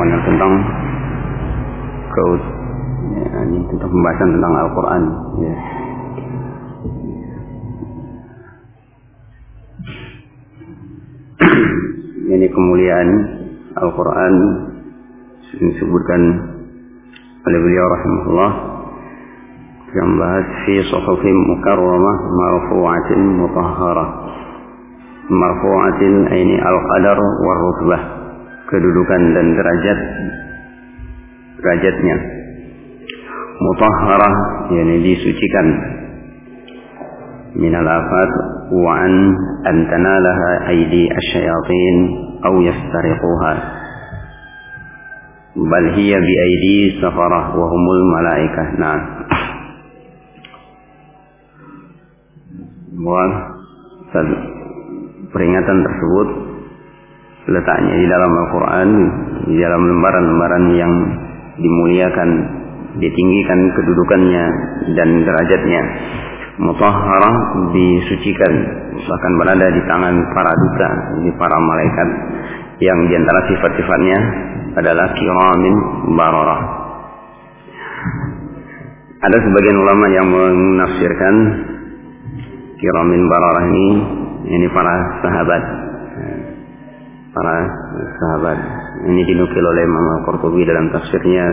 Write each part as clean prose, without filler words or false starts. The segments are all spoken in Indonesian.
semuanya tentang tentang pembahasan tentang Al-Quran. Ya. Ini kemuliaan Al-Quran disebutkan oleh beliau rahimahullah yang bahas fi suhufin mukarramah marfu'atin mutahharah. Marfu'atin ini al-qadar war rutbah, kedudukan dan derajatnya. Mutahharah yakni disucikan minal afat wa an tanalaha aidi asyayatin aw yastariquha bal hiya bi aidi safarah wa humul malaikah. Nah, peringatan tersebut letaknya di dalam Al-Quran, di dalam lembaran-lembaran yang dimuliakan, ditinggikan kedudukannya dan derajatnya. Mutahharah disucikan, bahkan berada di tangan para duta, ini para malaikat yang diantara sifat-sifatnya adalah kiramin bararah. Ada sebagian ulama yang menafsirkan kiramin bararah ini para sahabat. Ini dinukil oleh Imam Al-Qurtubi dalam tafsirnya.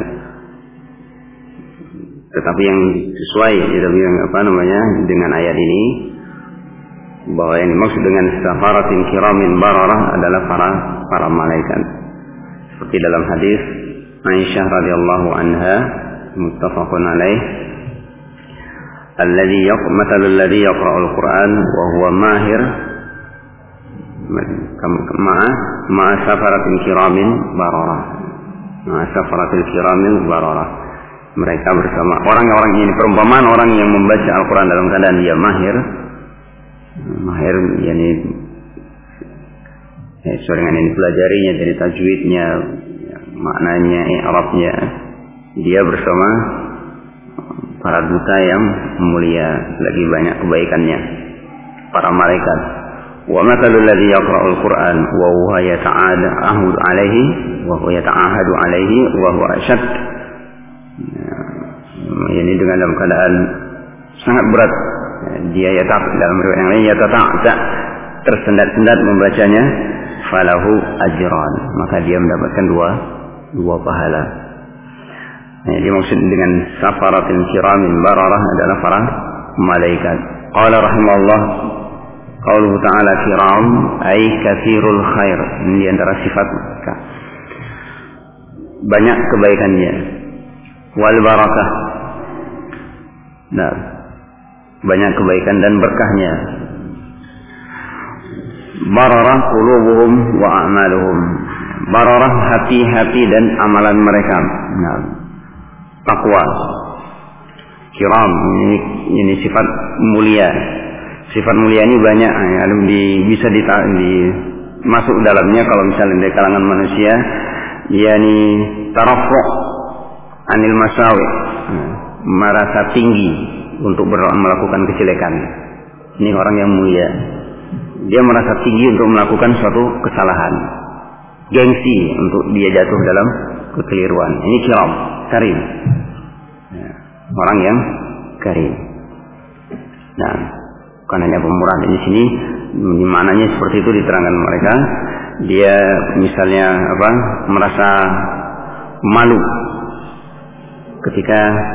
Tetapi yang sesuai dengan ayat ini, bahwa yang dimaksud dengan safaratin kiramin bararah adalah para malaikat. Seperti dalam hadis Aisyah radhiyallahu anha, muttafaqun alaih, matalul ladzi yaqra'ul Qur'an wa huwa mahir ma'a safaratin kiramin bararah. Mereka bersama orang-orang ini, perumpamaan orang yang membaca Al-Quran dalam keadaan dia mahir yakni sesuai dengan yang dipelajarinya dari tajwidnya, maknanya, i'rabnya, dia bersama para duta yang mulia, lagi banyak kebaikannya, para malaikat. Wa mathalul ladzi yaqra'ul Qur'an wa huwa yata'ahadu 'alaihi wa huwa ashad. Ini dengan dalam keadaan sangat berat, dia dalam riwayat yang lain tersendat-sendat membacanya, falahu ajran, maka dia mendapatkan dua pahala. Dimaksud dengan safaratin kiramin bararah adalah para malaikat. Qala rahimahullah, qauluhu ta'ala kiram ay katsirul khair, ini antara sifat mereka, banyak kebaikannya. Wal barakah, nah, banyak kebaikan dan berkahnya. Bararah qulubuhum wa a'maluhum, bararah hati-hati dan amalan mereka. Nah, takwa. Kiram ini sifat mulia. Sifat mulia ini banyak yang bisa masuk dalamnya kalau misalnya dari kalangan manusia, yakni tarafu' anil masawi, merasa tinggi untuk melakukan kejelekan. Ini orang yang mulia, dia merasa tinggi untuk melakukan suatu kesalahan, gengsi untuk dia jatuh dalam kekeliruan. Ini kiram, karim, orang yang karim. Nah, bukan hanya pemurah di sini, maknanya seperti itu diterangkan mereka. Dia misalnya merasa malu ketika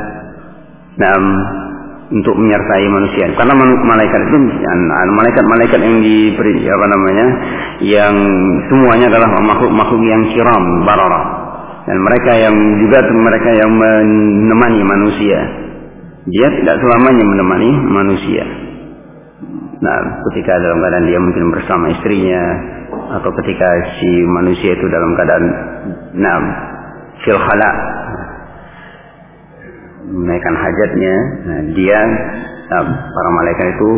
untuk menyertai manusia, karena malaikat itu malaikat yang diberi yang semuanya adalah makhluk yang kiram bararah, dan mereka yang menemani manusia. Dia tidak selamanya menemani manusia. Nah, ketika dalam keadaan dia mungkin bersama istrinya, atau ketika si manusia itu dalam keadaan fil khala, menaikkan hajatnya, dia para malaikat itu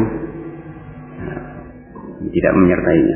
tidak menyertainya.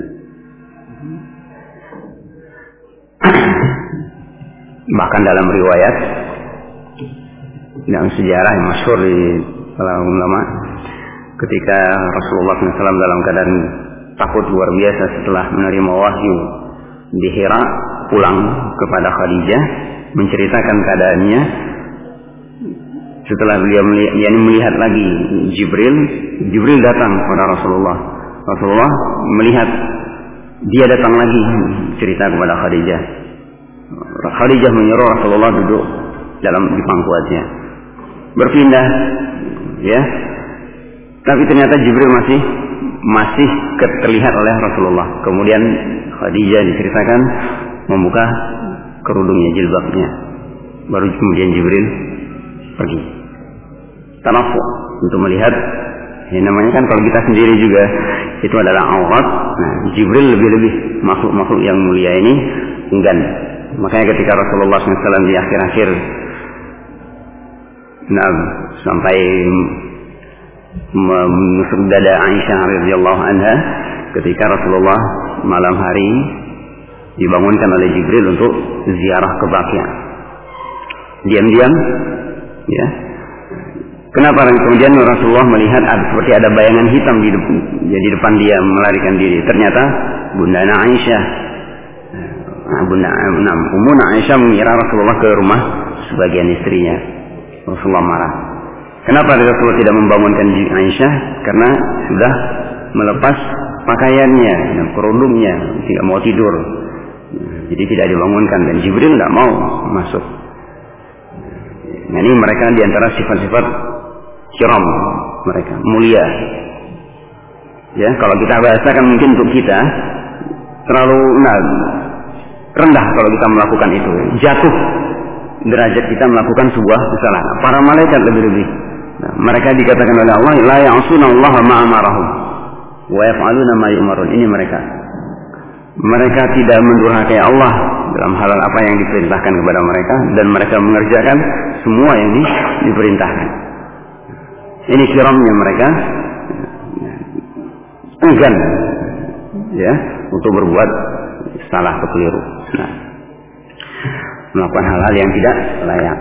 Bahkan dalam riwayat dalam sejarah yang masyhur di kalangan ulama, ketika Rasulullah SAW dalam keadaan takut luar biasa setelah menerima wahyu di Hira, pulang kepada Khadijah menceritakan keadaannya. Setelah beliau melihat lagi Jibril datang kepada Rasulullah. Rasulullah melihat dia datang lagi cerita kepada Khadijah. Khadijah menyuruh Rasulullah duduk di pangkuannya. Berpindah, ya. Tapi ternyata Jibril masih terlihat oleh Rasulullah. Kemudian Khadijah diceritakan membuka kerudungnya, jilbabnya. Baru kemudian Jibril pergi. Tanafu untuk melihat, ya namanya kan kalau kita sendiri juga itu adalah aurat. Nah, Jibril lebih makhluk yang mulia ini enggan. Makanya ketika Rasulullah SAW di akhir-akhir, sampai menusuk dada Aisyah radhiyallahu anha, ketika Rasulullah malam hari dibangunkan oleh Jibril untuk ziarah ke Baqi'. Diam-diam, ya. Kenapa? Kemudian Rasulullah melihat seperti ada bayangan hitam di depan dia melarikan diri. Ternyata Bunda Aisyah, Ummuna Aisyah mengira Rasulullah ke rumah sebagian istrinya. Rasulullah marah. Kenapa Rasulullah tidak membangunkan Aisyah? Karena sudah melepas pakaiannya, kerudungnya, tidak mau tidur. Jadi tidak dibangunkan dan Jibril tidak mau masuk. Nah, ini mereka diantara sifat-sifat kiram mereka, mulia. Ya, kalau kita bahasakan mungkin untuk kita terlalu rendah kalau kita melakukan itu. Jatuh derajat kita melakukan sebuah kesalahan. Para malaikat lebih-lebih. Nah, mereka dikatakan oleh Allah, la ya'sunallaha ma amarahum wa yaf'aluna ma yu'marun. Ini mereka. Mereka tidak mendurhakai Allah dalam hal apa yang diperintahkan kepada mereka dan mereka mengerjakan semua yang diperintahkan. Ini kiramnya mereka, enggan, ya, untuk berbuat salah atau keliru. Nah, melakukan hal-hal yang tidak layak.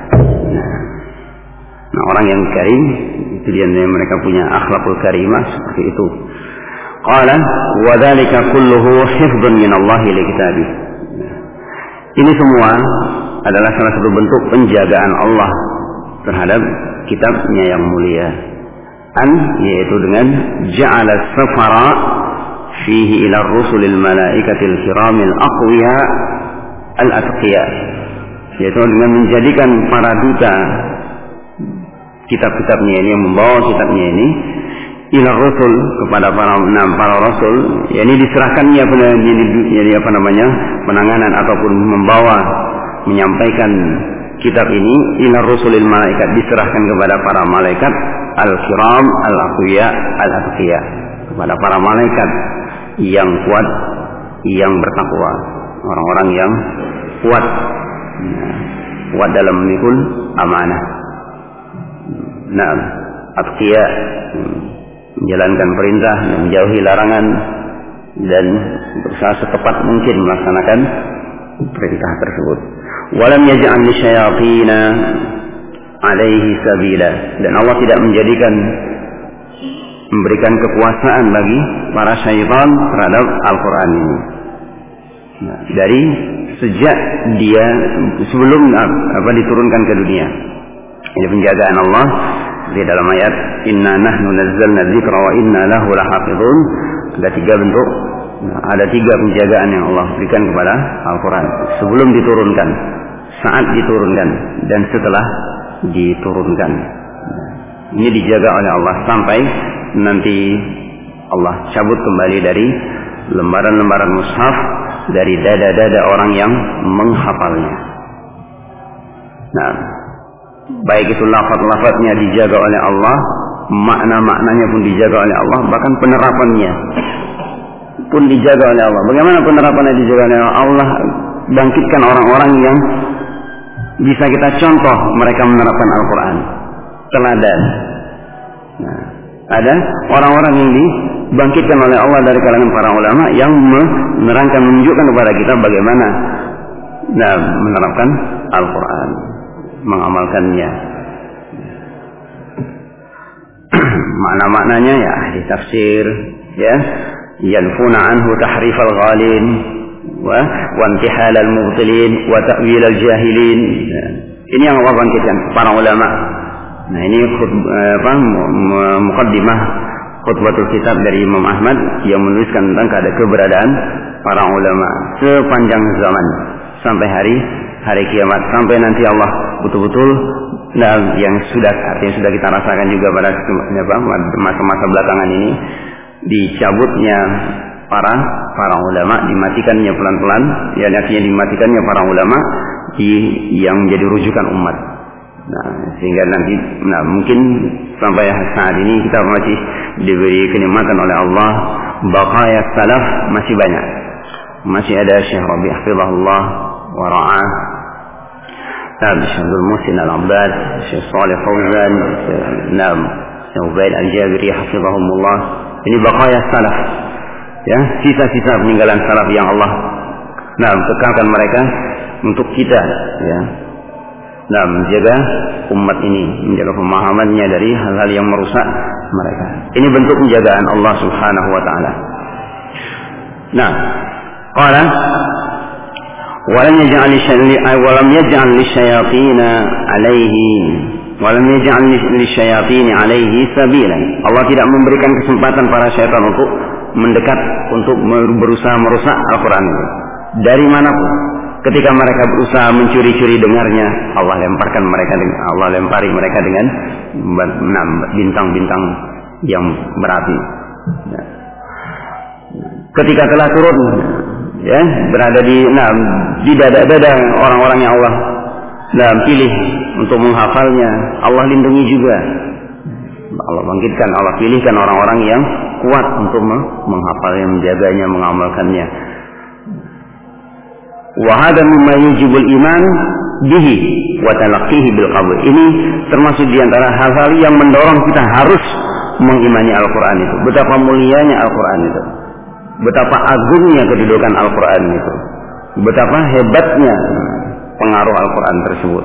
Nah, orang yang karim itu dia, mereka punya akhlakul karimah seperti itu. Qala wa dzalika kulluhu hifdzun min Allah li kitabih. Ini semua adalah salah satu bentuk penjagaan Allah terhadap kitabnya yang mulia. Yaitu dengan ja'ala safara fihi ila rusulil malaikatil kiramil aqwiya al atqiya, yaitu dengan menjadikan para duta kitab-kitabnya ini, yang membawa kitabnya ini ila rusul, kepada para rasul, yakni diserahkannya penanganan ataupun menyampaikan kitab ini ila rusulil malaikat, diserahkan kepada para malaikat al-kiram al-aqwiya al-atqiya, kepada para malaikat yang kuat, yang bertakwa, orang-orang yang kuat dalam memikul amanah. Nah, atqiya, menjalankan perintah, menjauhi larangan, dan berusaha setepat mungkin melaksanakan perintah tersebut. Walam yaj'al lisyayatina alaihi sabila, dan Allah tidak memberikan kekuasaan bagi para syaitan terhadap Al-Quran ini. Nah, dari sejak dia sebelum diturunkan ke dunia. Ini penjagaan Allah di dalam ayat inna nahnu nazzalna dzikra wa inna lahu lahafizun. Ada tiga bentuk, ada tiga penjagaan yang Allah berikan kepada Al-Quran sebelum diturunkan, saat diturunkan, dan setelah diturunkan. Ini dijaga oleh Allah sampai nanti Allah cabut kembali dari lembaran-lembaran mushaf, dari dada-dada orang yang menghafalnya. Nah, baik itu lafaz-lafaznya dijaga oleh Allah, makna-maknanya pun dijaga oleh Allah, bahkan penerapannya pun dijaga oleh Allah. Bagaimana penerapannya dijaga oleh Allah? Allah bangkitkan orang-orang yang bisa kita contoh mereka menerapkan Al-Quran, teladan. Nah, ada orang-orang yang dibangkitkan oleh Allah dari kalangan para ulama yang menerangkan, menunjukkan kepada kita bagaimana menerapkan Al-Quran, mengamalkannya. Makna-maknanya ya ahli tafsir, ya, yanfuna anhu tahrifal ghalin, wa intihal al-mubtilin wa ta'wil al-jahilin. Ini yang Allah bangkitkan para ulama. Nah, ini muqaddimah khutbatul kitab dari Imam Ahmad yang menuliskan tentang keberadaan para ulama sepanjang zaman sampai hari kiamat, sampai nanti Allah betul-betul yang artinya sudah kita rasakan juga pada masa-masa belakangan ini, dicabutnya para ulama, dimatikannya pelan-pelan, ya artinya dimatikannya para ulama yang menjadi rujukan umat. Nah, sehingga nanti mungkin sampai saat ini kita masih diberi kenikmatan oleh Allah, baqaya salaf masih banyak. Masih ada Syekh Rabi hafizahullah wa ra'ah, Syekh Abdul Muhsin Al-Abbad, Syekh Shalih Fauzan, Syekh Ubaid Al-Jabiri hafizahumullah. Ini baqaya salaf, ya, sisa-sisa peninggalan salaf yang Allah kekalkan mereka untuk kita, ya, menjaga umat ini, menjaga pemahamannya dari hal-hal yang merusak mereka. Ini bentuk penjagaan Allah Subhanahu wa taala. Nah, qala walam yaj'al lisyayatin alaihi sabila. Allah tidak memberikan kesempatan para syaitan untuk mendekat, untuk berusaha merusak Al-Quran itu. Dari manapun, ketika mereka berusaha mencuri-curi dengarnya, Allah lempari mereka dengan bintang-bintang yang berapi. Ketika telah turun, ya, berada di dada-dada orang-orang yang Allah pilih untuk menghafalnya, Allah lindungi juga. Allah bangkitkan, Allah pilihkan orang-orang yang kuat untuk menghafalnya, menjaganya, mengamalkannya. Wa hadha mimma yujibul iman bihi wa talaqqihi bil qabul. Ini termasuk di antara hal-hal yang mendorong kita harus mengimani Al-Qur'an itu. Betapa mulianya Al-Qur'an itu. Betapa agungnya kedudukan Al-Qur'an itu. Betapa hebatnya pengaruh Al-Qur'an tersebut.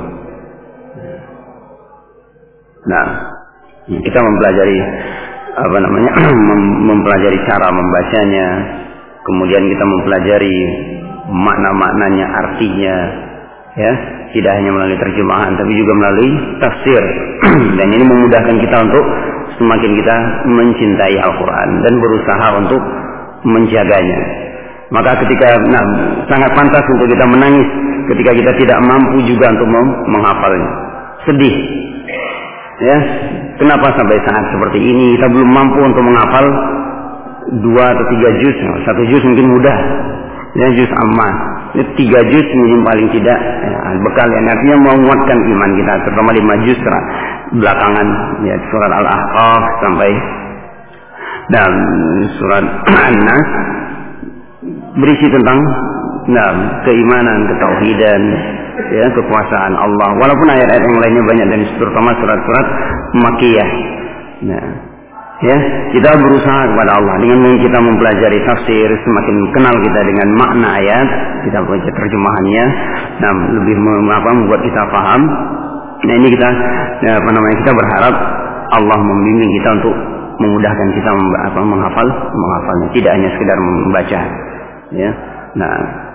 Nah, kita mempelajari mempelajari cara membacanya, kemudian kita mempelajari makna-maknanya, artinya, ya, tidak hanya melalui terjemahan tapi juga melalui tafsir. Dan ini memudahkan kita untuk semakin kita mencintai Al-Quran dan berusaha untuk menjaganya. Maka ketika sangat pantas untuk kita menangis ketika kita tidak mampu juga untuk menghafalnya. Sedih, ya, kenapa sampai saat seperti ini kita belum mampu untuk menghafal 2 atau 3 juz. 1 juz mungkin mudah, ya, juz amma. 3 juz mungkin paling tidak, ya, bekal yang artinya menguatkan iman kita, terutama 5 juz belakangan, ya, surat Al-Ahqaf sampai dan surat An-Nas berisi tentang keimanan, ketauhidan, ya, kekuasaan Allah. Walaupun ayat-ayat yang lainnya banyak, dan terutama surat-surat Makkiyah. Nah, ya, kita berusaha kepada Allah dengan kita mempelajari tafsir, semakin kenal kita dengan makna ayat, kita baca terjemahannya, lebih membuat kita paham. Nah, ini kita kita berharap Allah membimbing kita untuk memudahkan kita menghafalnya, tidak hanya sekedar membaca, ya. Nah,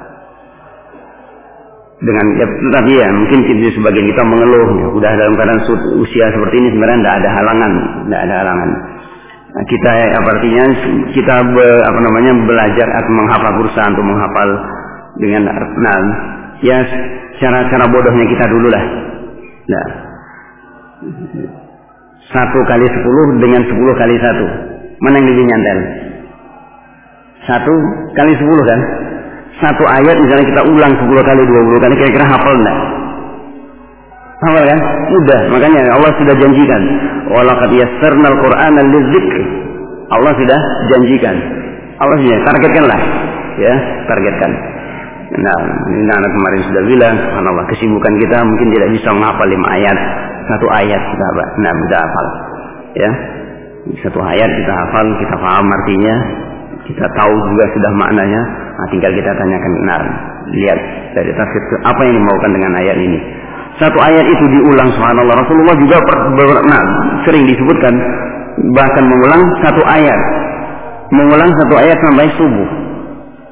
dengan tapi ya mungkin sebagian kita mengeluh, ya, udah dalam keadaan usia seperti ini sebenarnya tidak ada halangan. Nah, kita artinya kita belajar atau menghafal, berusaha untuk menghafal dengan ya cara bodohnya kita dulu lah. Nah, 1 kali 10 dengan 10 kali 1, mana yang lebih nyantel? 1 kali 10 kan? 1 ayat misalnya kita ulang 10 kali, 20 kali, kira-kira hafal enggak? Hafal kan? Udah, makanya Allah sudah janjikan, walaqad yassarnal Qur'ana lidzikr. Allah sudah janjikan. Allah sudah targetkanlah, ya, targetkan. Nah, ini anak kemarin sudah bilang, subhanallah, kesibukan kita mungkin tidak bisa menghafal 5 ayat. 1 ayat kita bisa hafal, ya. 1 ayat kita hafal, kita paham artinya, kita tahu juga sudah maknanya. Nah, tinggal kita tanyakan, lihat dari tafsir apa yang dimaukan dengan ayat ini. 1 ayat itu diulang, subhanallah. Rasulullah juga sering disebutkan, bahkan mengulang 1 ayat sampai subuh.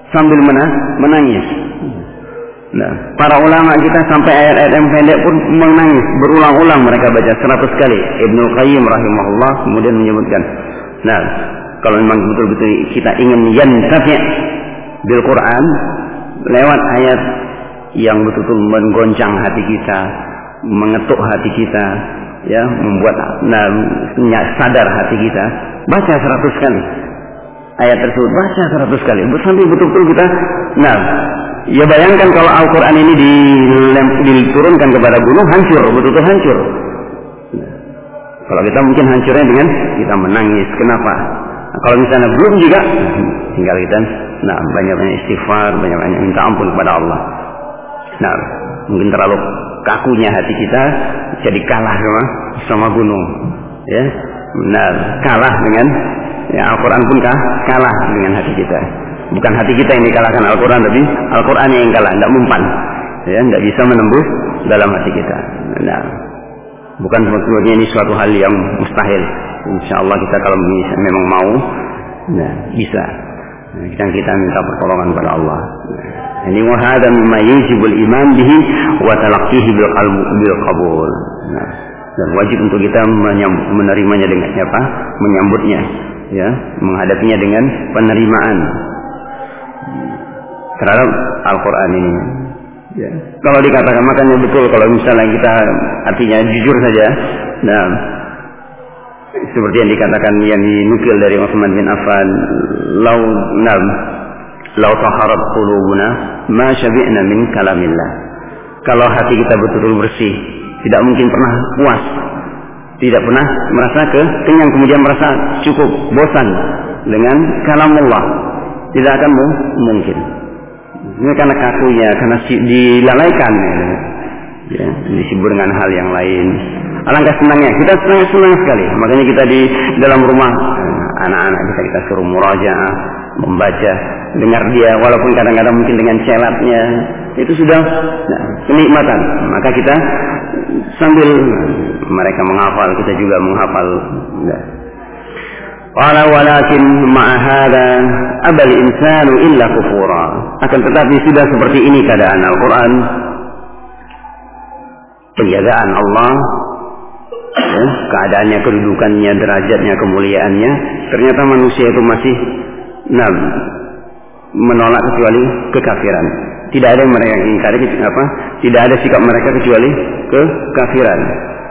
sambil menangis. Nah, para ulama kita sampai ayat-ayat yang pendek pun menangis, berulang-ulang mereka baca 100 kali. Ibnu Qayyim rahimahullah kemudian menyebutkan, nah, kalau memang betul-betul kita ingin yantafi' bil Quran lewat ayat yang betul-betul menggoncang hati kita, mengetuk hati kita, ya, membuat sadar hati kita, baca 100 kali ayat tersebut, baca 100 kali sampai betul-betul kita. Nah, ya bayangkan kalau Al-Quran ini diturunkan kepada gunung, hancur, betul-betul hancur. Kalau kita mungkin hancurnya dengan kita menangis. Kenapa? Nah, kalau misalnya belum juga, tinggal kita banyak-banyak istighfar, banyak-banyak minta ampun kepada Allah. Nah, mungkin terlalu kakunya hati kita jadi kalah sama gunung, ya. Nah, kalah dengan Al-Quran pun kalah dengan hati kita. Bukan hati kita yang dikalahkan Al-Quran, tapi Al-Quran yang kalah, tidak mempan, ya, tidak bisa menembus dalam hati kita. Nah, bukan sebetulnya ini suatu hal yang mustahil. Insya Allah kita kalau memang mau, nah, bisa. Nah, kita minta pertolongan kepada Allah. Ini wahada mimma yajibul iman bihi wa talaqqihi bil qabul. Nah, dan wajib untuk kita menerimanya dengan apa? Menyambutnya, ya, menghadapinya dengan penerimaan terhadap Al-Quran ini. Ya. Kalau dikatakan, makanya betul kalau misalnya kita artinya jujur saja, nah, seperti yang dikatakan yang dinukil dari Utsman bin Affan, lau taharat qulubuna ma syabi'na min kalamillah. Kalau hati kita betul-betul bersih, tidak mungkin pernah puas, tidak pernah merasa kenyang, kemudian merasa cukup, bosan dengan kalam Allah. Tidak akan mungkin. Ini karena kakunya, karena dilalaikan, ya, disibuk dengan hal yang lain. Alangkah senangnya, kita senang sekali. Makanya kita di dalam rumah, anak-anak kita suruh murajaah, membaca, dengar dia, walaupun kadang-kadang mungkin dengan celatnya, itu sudah kenikmatan. Maka kita sambil mereka menghafal, kita juga menghafal. Walakin ma'ahada abal insanu illa kufura. Akan tetapi sudah seperti ini keadaan Al-Quran, penjagaan Allah, ya, keadaannya, kedudukannya, derajatnya, kemuliaannya, ternyata manusia itu masih menolak kecuali kekafiran. Tidak ada yang mereka ingkari, tidak ada sikap mereka kecuali kekafiran.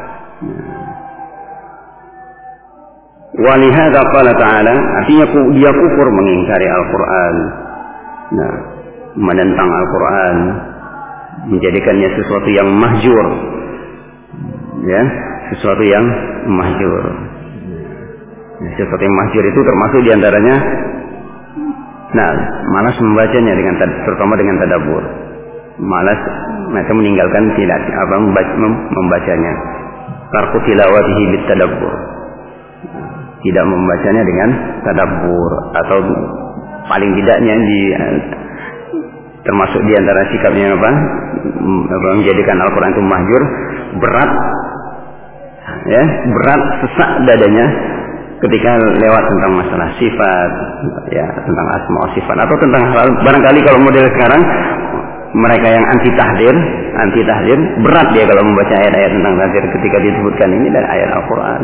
Walihada qala ta'ala, artinya dia kufur, mengingkari Al-Quran, nah, menentang Al-Quran, menjadikannya sesuatu yang mahjur, ya, sesuatu yang mahjur. Sesuatu yang mahjur itu termasuk diantaranya, nah, malas membacanya terutama dengan tadabbur, malas mereka meninggalkan membacanya, tarku tilawatihi bit tadabbur, tidak membacanya dengan tadabbur, atau paling tidaknya termasuk di antara sikapnya menjadikan Al-Quran itu mahjur, berat, ya, berat sesak dadanya ketika lewat tentang masalah sifat, ya, tentang asma wa sifat, atau tentang hal barangkali kalau model sekarang mereka yang anti tahdir, berat dia kalau membaca ayat-ayat tentang tahdir ketika disebutkan ini dari ayat Al-Quran.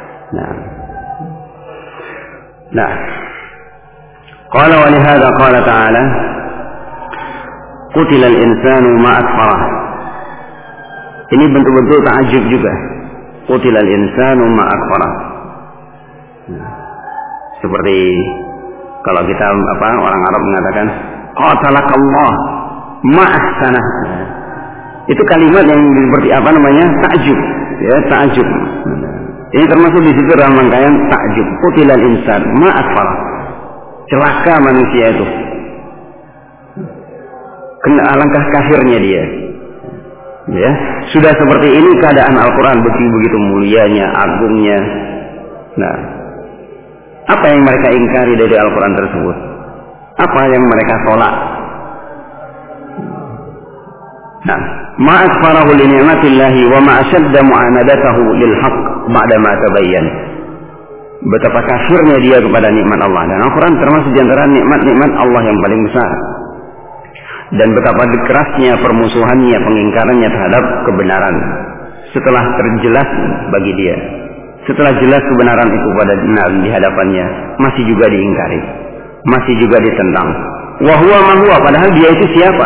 Nah, qala wa lihada qala ta'ala qutilal insanu ma akfarah. Ini bentuk-bentuk ta'ajub juga. Qutilal insanu ma akfarah. Seperti kalau kita orang Arab mengatakan qatalakallah ma ahsanah. Itu kalimat yang seperti ta'ajub, ya, ta'ajub. Ini termasuk di situ dalam rangkaian ta'jub. Qutilal insan ma akfarah. Celaka manusia itu. Alangkah kafirnya dia. Ya, sudah seperti ini keadaan Al-Quran, begitu mulianya, agungnya. Nah, apa yang mereka ingkari dari Al-Quran tersebut? Apa yang mereka tolak? Nah, ma akfarahu li ni'matillahi wa ma ashadda mu'anadatahu lil haqq ba'da ma tabayyan. betapa kafirnya dia kepada nikmat Allah. Dan Al-Quran termasuk di antara nikmat-nikmat Allah yang paling besar. Dan betapa kerasnya permusuhannya, pengingkarannya terhadap kebenaran. Setelah terjelas bagi dia, setelah jelas kebenaran itu pada di hadapannya, masih juga diingkari, masih juga ditentang. Wa huwa ma huwa, padahal dia itu siapa?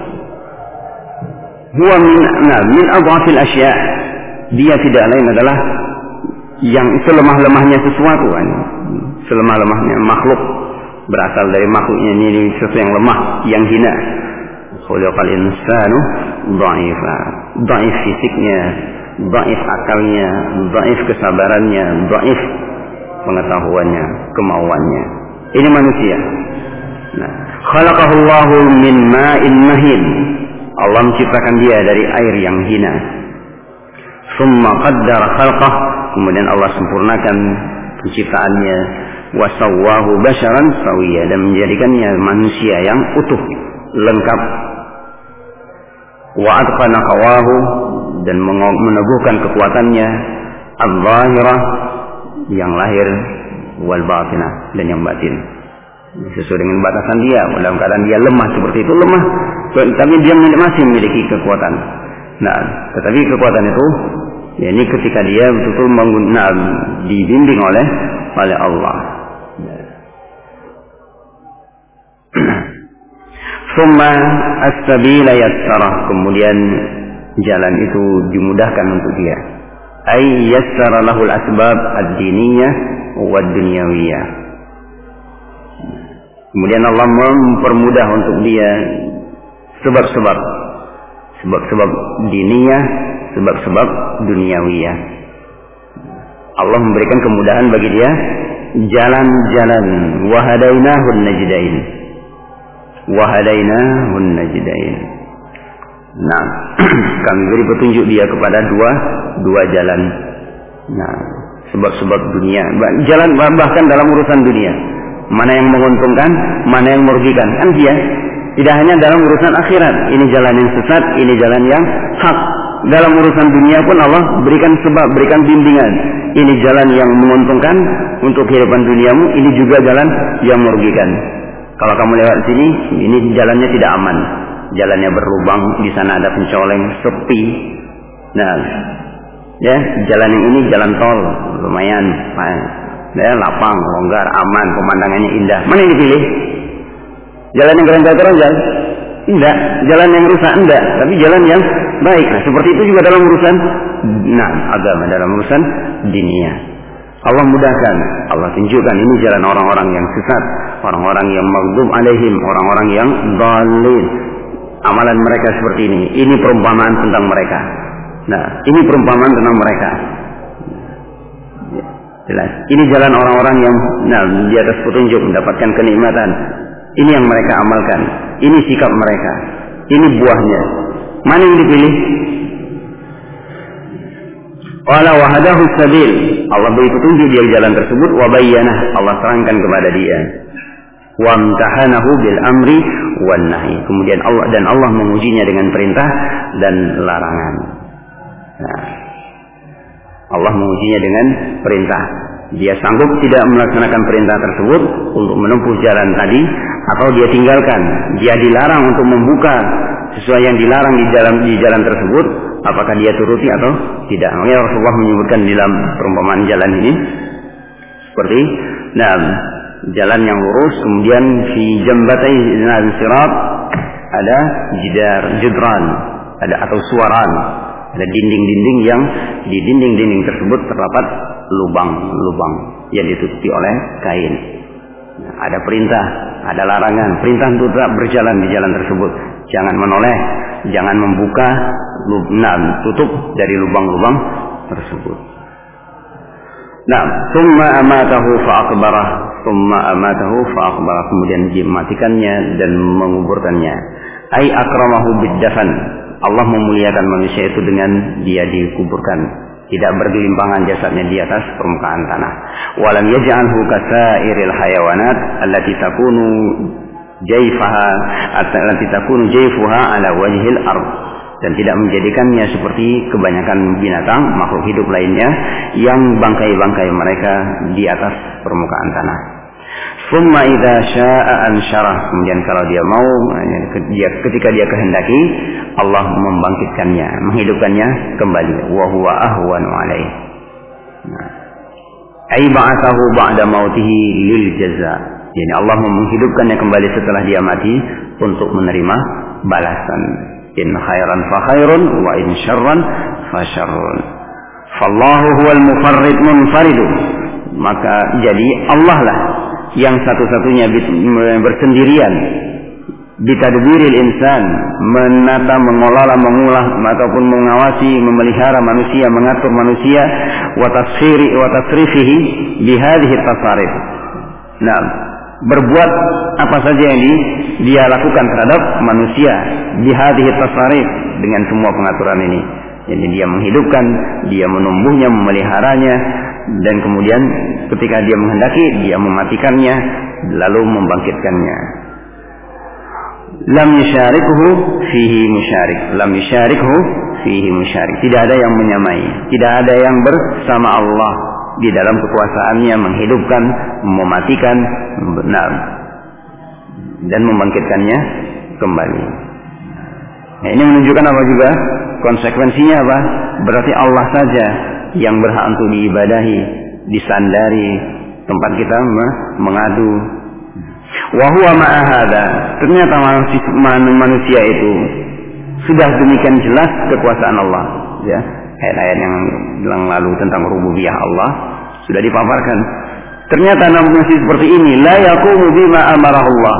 Huwa min adhafil asya'. Dia tidak lain adalah yang selemah-lemahnya sesuatu, selemah-lemahnya makhluk, berasal dari makhluknya ini sesuatu yang lemah, yang hina. Khuliqal insanu dha'ifa, dhaif fisiknya, dhaif akalnya, dhaif kesabarannya, dhaif pengetahuannya, kemauannya. Ini manusia. Nah, khalaqahullahu min ma'in mahin. Allah menciptakan dia dari air yang hina. Summa qaddara khalqah, kemudian Allah sempurnakan penciptaannya. Wa sawwahu basharan sawiyya, dan menjadikannya manusia yang utuh, lengkap. Wa atqana qawahu, dan meneguhkan kekuatannya. Al-zahirah, yang lahir, wal batinah, dan yang batin, sesuai dengan batasan dia. Dalam keadaan dia lemah seperti itu, lemah, tapi dia masih memiliki kekuatan. Nah, tetapi kekuatan itu, ya, ini ketika dia betul-betul dibimbing oleh Allah. Summa as-sabila yassarah, kemudian jalan itu dimudahkan untuk dia. Ay yassara lahul asbab ad-diniyah wa dunyawiyah. Kemudian Allah mempermudah untuk dia sebab-sebab diniyah, sebab-sebab duniawiyah. Allah memberikan kemudahan bagi dia jalan-jalan. Wahadainahun najdain, wahadainahun najdain. Nah, kami beri petunjuk dia kepada dua jalan. Nah, sebab-sebab dunia, jalan bahkan dalam urusan dunia, mana yang menguntungkan, mana yang merugikan, kan dia. Tidak hanya dalam urusan akhirat, ini jalan yang sesat, ini jalan yang hak. Dalam urusan dunia pun Allah berikan sebab, berikan bimbingan. Ini jalan yang menguntungkan untuk kehidupan duniamu, ini juga jalan yang merugikan. Kalau kamu lewat sini, ini jalannya tidak aman, jalannya berlubang, di sana ada pencoleng, sepi. Nah, ya, jalan yang ini jalan tol, lumayan, ya, lapang, longgar, aman, pemandangannya indah. Mana yang dipilih? Jalan yang keronjal-keronjal? Tidak. Jalan yang rusak? Tidak. Tapi jalan yang baik. Nah, seperti itu juga dalam urusan agama, dalam urusan dunia. Allah mudahkan, Allah tunjukkan ini jalan orang-orang yang sesat, orang-orang yang maghdub alaihim, orang-orang yang dhalin. Amalan mereka seperti ini. Ini perumpamaan tentang mereka. Nah, ini perumpamaan tentang mereka. Jelas. Ini jalan orang-orang yang di atas petunjuk, mendapatkan kenikmatan. Ini yang mereka amalkan. Ini sikap mereka. Ini buahnya. Mana yang dipilih? Wala wahadahu sabil. Allah beri petunjuk dia jalan tersebut. Wa bayyanah. Allah terangkan kepada dia. Wa amtahanahu bil amri wan nahi. Kemudian Allah mengujinya dengan perintah dan larangan. Nah, Allah mengujinya dengan perintah. Dia sanggup tidak melaksanakan perintah tersebut untuk menempuh jalan tadi, atau dia tinggalkan. Dia dilarang untuk membuka sesuai yang dilarang di jalan tersebut, apakah dia turuti atau tidak. Makanya Rasulullah menyebutkan di dalam perumpamaan jalan ini seperti jalan yang lurus, kemudian fi jambatai sirat ada jidran, ada atau suaran, ada dinding-dinding yang di dinding-dinding tersebut terdapat lubang-lubang yang ditutupi oleh kain. Nah, ada perintah, ada larangan. Perintah untuk tetap berjalan di jalan tersebut. Jangan menoleh, jangan membuka, tutup dari lubang-lubang tersebut. Nah, summa amatahu fa'akbarah, summa amatahu fa'akbarah. Kemudian dia mematikannya dan menguburkannya. Ai akramahu biddafan. Allah memuliakan manusia itu dengan dia dikuburkan. Tidak bergelimpangan jasadnya di atas permukaan tanah. Walam yaj'alhu kasairil hayawanat allati takunu jayfuha ala wajhil ard. dan tidak menjadikannya seperti kebanyakan binatang makhluk hidup lainnya yang bangkai-bangkai mereka di atas permukaan tanah. Summa idza syaa'a ansyarah, kemudian kalau dia mau, ketika dia kehendaki, Allah membangkitkannya, menghidupkannya kembali. Wa huwa ahwanu alaihi. Ai ba'athahu ba'da mautihi lil jaza. Yani Allah menghidupkannya kembali setelah dia mati untuk menerima balasan. In khairan fa khairun wa in syarran fa syarrun. Fallahu huwal mufarrid munfaridu. Maka jadi Allah lah yang satu-satunya bersendirian bitadbiril insan, menata, mengelola, mengolah ataupun mengawasi, memelihara manusia, mengatur manusia, wa tasrifihi bihadhihi tasarif. Nah, berbuat apa saja yang dia lakukan terhadap manusia bihadhihi tasarif, dengan semua pengaturan ini. Jadi dia menghidupkan, dia menumbuhnya, memeliharanya, dan kemudian ketika dia menghendaki, dia mematikannya, lalu membangkitkannya. Lam yusyarikhu fihi musyarik. Lam yusyarikhu fihi musyarik. Tidak ada yang menyamai, tidak ada yang bersama Allah di dalam kekuasaannya menghidupkan, mematikan, benar, dan membangkitkannya kembali. Nah, ini menunjukkan apa juga? Konsekuensinya apa? Berarti Allah saja yang berhak untuk diibadahi, disandari, tempat kita mengadu. Wa huwa ma'a hadza, ternyata manusia itu sudah demikian jelas kekuasaan Allah, ya. Ayat-ayat yang lalu tentang rububiyah Allah sudah dipaparkan. Ternyata manusia seperti ini la yaqumu bima amarahullah.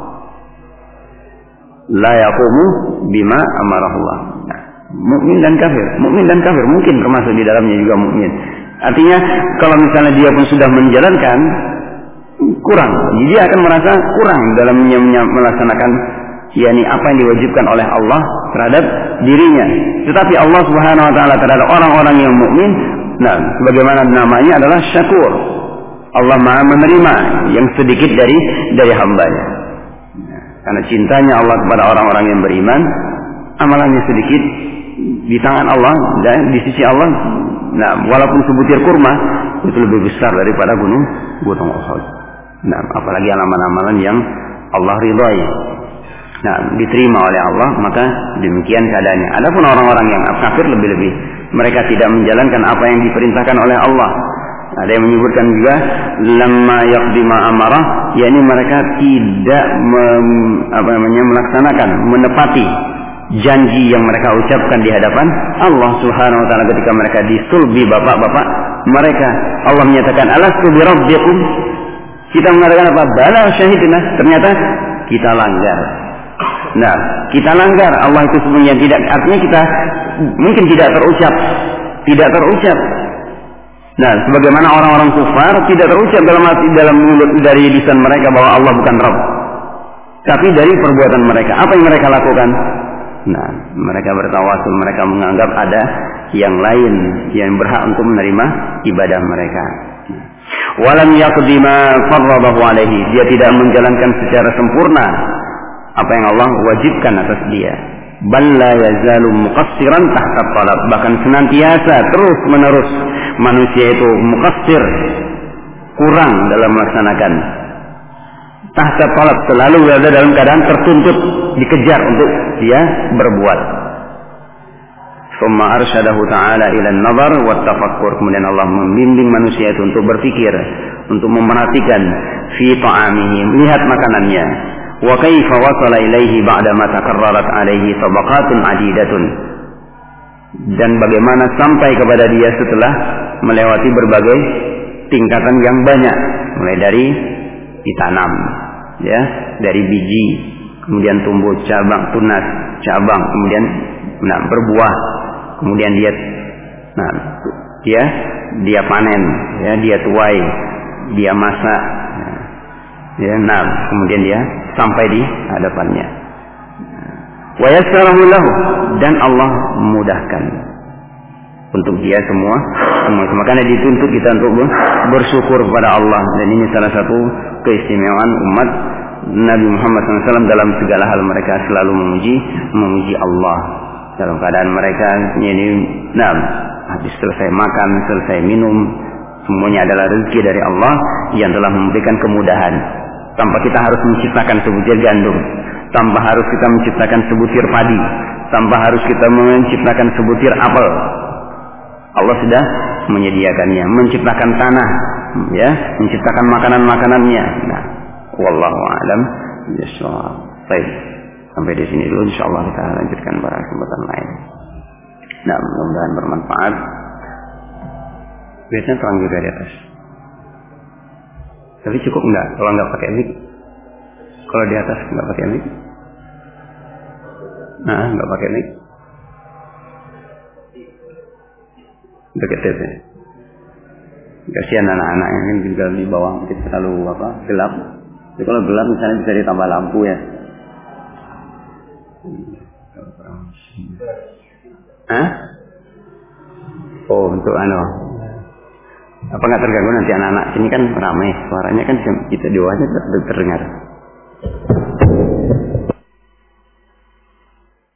La yaqumu bima amarahullah. Nah, mukmin dan kafir mungkin termasuk di dalamnya juga mukmin. Artinya kalau misalnya dia pun sudah menjalankan, kurang, dia akan merasa kurang dalam melaksanakan yakni apa yang diwajibkan oleh Allah terhadap dirinya. Tetapi Allah Subhanahu wa taala terhadap orang-orang yang mukmin, nah, sebagaimana namanya adalah syakur. Allah Maha menerima yang sedikit dari hambanya. Karena cintanya Allah kepada orang-orang yang beriman, amalannya sedikit di tangan Allah dan di sisi Allah. Nah, walaupun sebutir kurma itu lebih besar daripada gunung Uhud. Nah, apalagi amalan-amalan yang Allah ridhai. Nah, diterima oleh Allah, maka demikian keadaannya. Adapun orang-orang yang kafir lebih-lebih, mereka tidak menjalankan apa yang diperintahkan oleh Allah. Ada yang menyebutkan juga lamma yaqdima amarah, yakni mereka tidak melaksanakan, menepati janji yang mereka ucapkan di hadapan Allah Subhanahu wa taala ketika mereka disulbi bapak-bapak mereka. Allah menyatakan alastu bi rabbikum. Kita mengatakan apa? Bala syahidna. Ternyata kita langgar. Nah, kita langgar. Allah itu sebenarnya tidak, artinya kita mungkin tidak terucap. Nah, sebagaimana orang-orang kufar tidak terucap dalam mulut dari lisan mereka bahwa Allah bukan Rabb. Tapi dari perbuatan mereka, apa yang mereka lakukan? Nah, mereka bertawasul, mereka menganggap ada yang lain yang berhak untuk menerima ibadah mereka. Walam yaqdi ma farradahu alaihi, dia tidak menjalankan secara sempurna apa yang Allah wajibkan atas dia. Bal la yazalu muqassiran tahta talab, bahkan senantiasa terus menerus manusia itu muqassir, kurang dalam melaksanakan. Tahta talab, selalu berada dalam keadaan tertuntut, dikejar untuk dia berbuat. Summa arsyadahu ta'ala ila an-nazar wa tafakkur, kemudian Allah membimbing manusia itu untuk berpikir, untuk memperhatikan fi ta'amihi, melihat makanannya. Wa kaifa wasala ilaihi ba'da ma takarrarat alaihi tabaqatun adidatun, dan bagaimana sampai kepada dia setelah melewati berbagai tingkatan yang banyak, mulai dari ditanam, ya, dari biji, kemudian tumbuh cabang, tunas cabang, kemudian berbuah, kemudian dia panen, ya, dia tuai, dia masak, ya, kemudian dia sampai di hadapannya. Wa yassarahu lahu, dan Allah memudahkan untuk dia semua. Makanya dituntut kita untuk bersyukur kepada Allah, dan ini salah satu keistimewaan umat Nabi Muhammad SAW dalam segala hal. Mereka selalu memuji Allah. dalam keadaan mereka ini, nah, habis selesai makan, selesai minum, semuanya adalah rezeki dari Allah yang telah memberikan kemudahan. Tanpa kita harus menciptakan sebutir gandum, tanpa harus kita menciptakan sebutir padi, tanpa harus kita menciptakan sebutir apel. Allah sudah menyediakannya, menciptakan tanah, ya, menciptakan makanan-makanannya. Nah, wallahu a'lam bishawab. Baik, sampai di sini dulu, insyaallah kita lanjutkan pada kesempatan lain. Nah, mudah-mudahan bermanfaat. Biasanya terang juga di atas. Tapi cukup enggak kalau enggak pakai mic? Kalau di atas enggak pakai mic? Nah, enggak pakai mic. Dekat ya. Kasihan anak-anak ini juga di bawah mungkin terlalu gelap. Jadi kalau gelap misalnya bisa ditambah lampu ya. Hah? Oh, untuk apa nggak terganggu nanti anak-anak sini kan ramai, suaranya kan kita di bawahnya terdengar.